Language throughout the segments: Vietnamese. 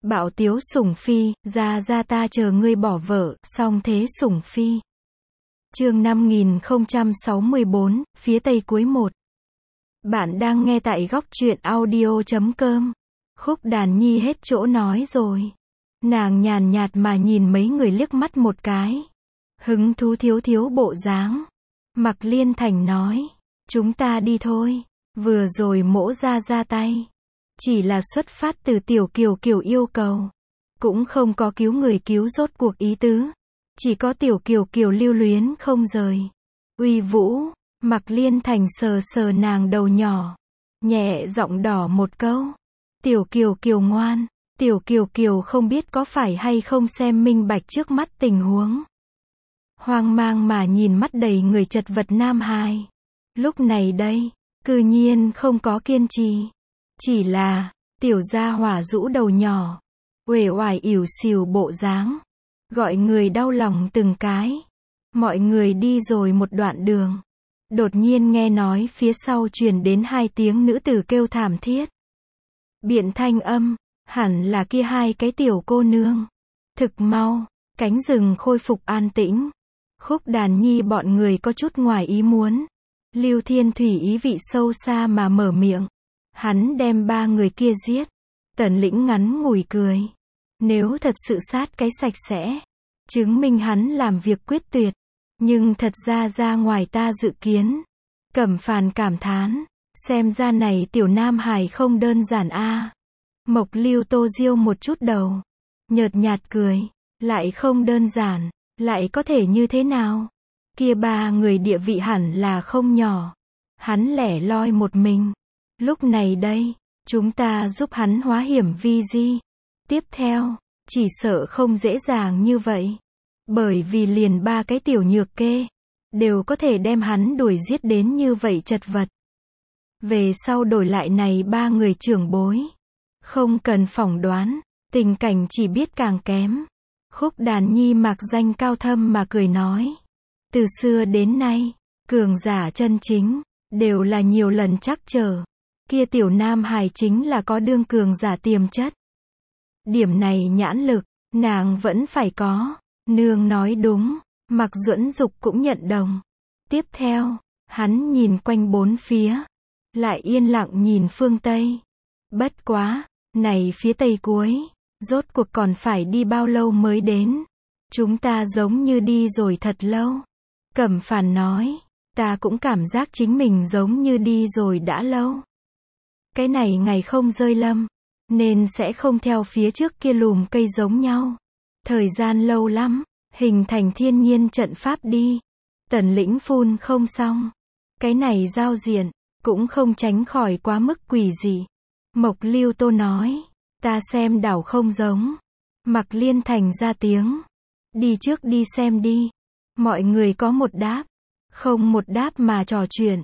Bạo tiếu sủng phi, ra ta chờ ngươi bỏ vợ, song thế sủng phi. Chương 5064, phía tây cuối 1. Bạn đang nghe tại góc truyện audio.com. Khúc Đàn Nhi hết chỗ nói rồi. Nàng nhàn nhạt mà nhìn mấy người liếc mắt một cái. Hứng thú thiếu bộ dáng. Mạc Liên Thành nói, chúng ta đi thôi. Vừa rồi mỗ ra tay. Chỉ là xuất phát từ tiểu kiều yêu cầu. Cũng không có cứu người cứu rốt cuộc ý tứ. Chỉ có tiểu kiều lưu luyến không rời. Uy vũ, Mạc Liên Thành sờ nàng đầu nhỏ. Nhẹ giọng đỏ một câu. Tiểu kiều ngoan. Tiểu kiều không biết có phải hay không xem minh bạch trước mắt tình huống. Hoang mang mà nhìn mắt đầy người chật vật nam hài. Lúc này đây, cư nhiên không có kiên trì. Chỉ là, tiểu gia hỏa rũ đầu nhỏ. Uể oải ỉu xìu bộ dáng. Gọi người đau lòng từng cái. Mọi người đi rồi một đoạn đường. Đột nhiên nghe nói phía sau truyền đến 2 tiếng nữ tử kêu thảm thiết. Biện thanh âm, hẳn là kia 2 cái tiểu cô nương. Thực mau, cánh rừng khôi phục an tĩnh. Khúc Đàn Nhi bọn người có chút ngoài ý muốn. Lưu Thiên Thủy ý vị sâu xa mà mở miệng. Hắn đem 3 người kia giết. Tần Lĩnh ngắn ngủi cười. Nếu thật sự sát cái sạch sẽ, chứng minh hắn làm việc quyết tuyệt. Nhưng thật ra ngoài ta dự kiến. Cẩm Phàn cảm thán, xem ra này tiểu nam hài không đơn giản a. Mộc Lưu Tô Diêu một chút đầu, nhợt nhạt cười, lại không đơn giản, lại có thể như thế nào? Kia 3 người địa vị hẳn là không nhỏ. Hắn lẻ loi một mình. Lúc này đây, chúng ta giúp hắn hóa hiểm vi di. Tiếp theo, chỉ sợ không dễ dàng như vậy. Bởi vì liền 3 cái tiểu nhược kê, đều có thể đem hắn đuổi giết đến như vậy chật vật. Về sau đổi lại này 3 người trưởng bối. Không cần phỏng đoán, tình cảnh chỉ biết càng kém. Khúc Đàn Nhi mạc danh cao thâm mà cười nói. Từ xưa đến nay, cường giả chân chính, đều là nhiều lần trắc trở. Kia tiểu nam hài chính là có đương cường giả tiềm chất. Điểm này nhãn lực, nàng vẫn phải có. Nương nói đúng, Mạc Duẫn Dục cũng nhận đồng. Tiếp theo, hắn nhìn quanh bốn phía, lại yên lặng nhìn phương Tây. Bất quá, này phía Tây cuối, rốt cuộc còn phải đi bao lâu mới đến? Chúng ta giống như đi rồi thật lâu. Cẩm Phàn nói, ta cũng cảm giác chính mình giống như đi rồi đã lâu. Cái này ngày không rơi lâm, nên sẽ không theo phía trước kia lùm cây giống nhau. Thời gian lâu lắm, hình thành thiên nhiên trận pháp đi. Tần Lĩnh phun không xong. Cái này giao diện, cũng không tránh khỏi quá mức quỷ dị. Mộc Lưu Tô nói, ta xem đảo không giống. Mạc Liên Thành ra tiếng. Đi trước đi xem đi. Mọi người có một đáp. Không một đáp mà trò chuyện.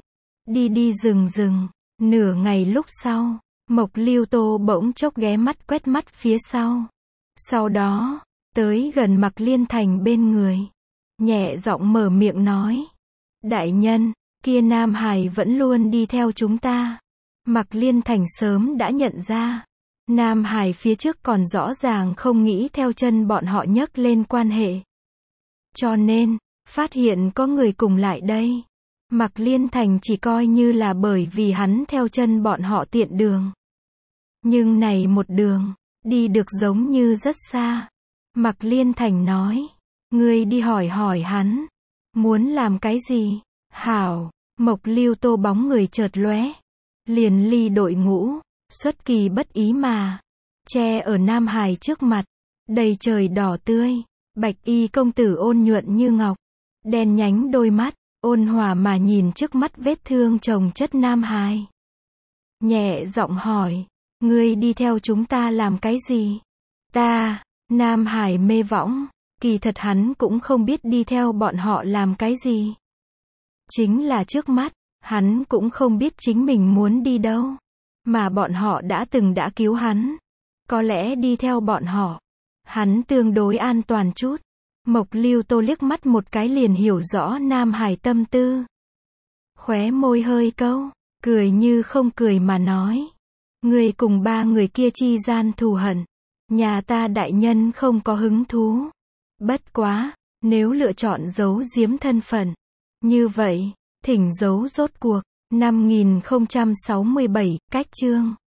Đi rừng. Nửa ngày lúc sau, Mộc Lưu Tô bỗng chốc ghé mắt quét mắt phía sau. Sau đó, tới gần Mạc Liên Thành bên người. Nhẹ giọng mở miệng nói. Đại nhân, kia nam hài vẫn luôn đi theo chúng ta. Mạc Liên Thành sớm đã nhận ra. Nam hài phía trước còn rõ ràng không nghĩ theo chân bọn họ nhấc lên quan hệ. Cho nên, phát hiện có người cùng lại đây. Mạc Liên Thành chỉ coi như là bởi vì hắn theo chân bọn họ tiện đường. Nhưng này một đường, đi được giống như rất xa. Mạc Liên Thành nói, ngươi đi hỏi hắn, muốn làm cái gì? Hảo, Mộc Lưu Tô bóng người chợt lóe, liền ly đội ngũ, xuất kỳ bất ý mà, che ở nam hài trước mặt, đầy trời đỏ tươi, bạch y công tử ôn nhuận như ngọc, đen nhánh đôi mắt, ôn hòa mà nhìn trước mắt vết thương chồng chất nam hài. Nhẹ giọng hỏi, ngươi đi theo chúng ta làm cái gì? Ta, nam hải mê võng, kỳ thật hắn cũng không biết đi theo bọn họ làm cái gì. Chính là trước mắt, hắn cũng không biết chính mình muốn đi đâu. Mà bọn họ đã cứu hắn. Có lẽ đi theo bọn họ, hắn tương đối an toàn chút. Mộc Lưu Tô liếc mắt một cái liền hiểu rõ nam hải tâm tư. Khóe môi hơi câu, cười như không cười mà nói. Người cùng 3 người kia chi gian thù hận. Nhà ta đại nhân không có hứng thú. Bất quá, nếu lựa chọn giấu giếm thân phận. Như vậy, thỉnh giấu rốt cuộc. 5067, cách chương.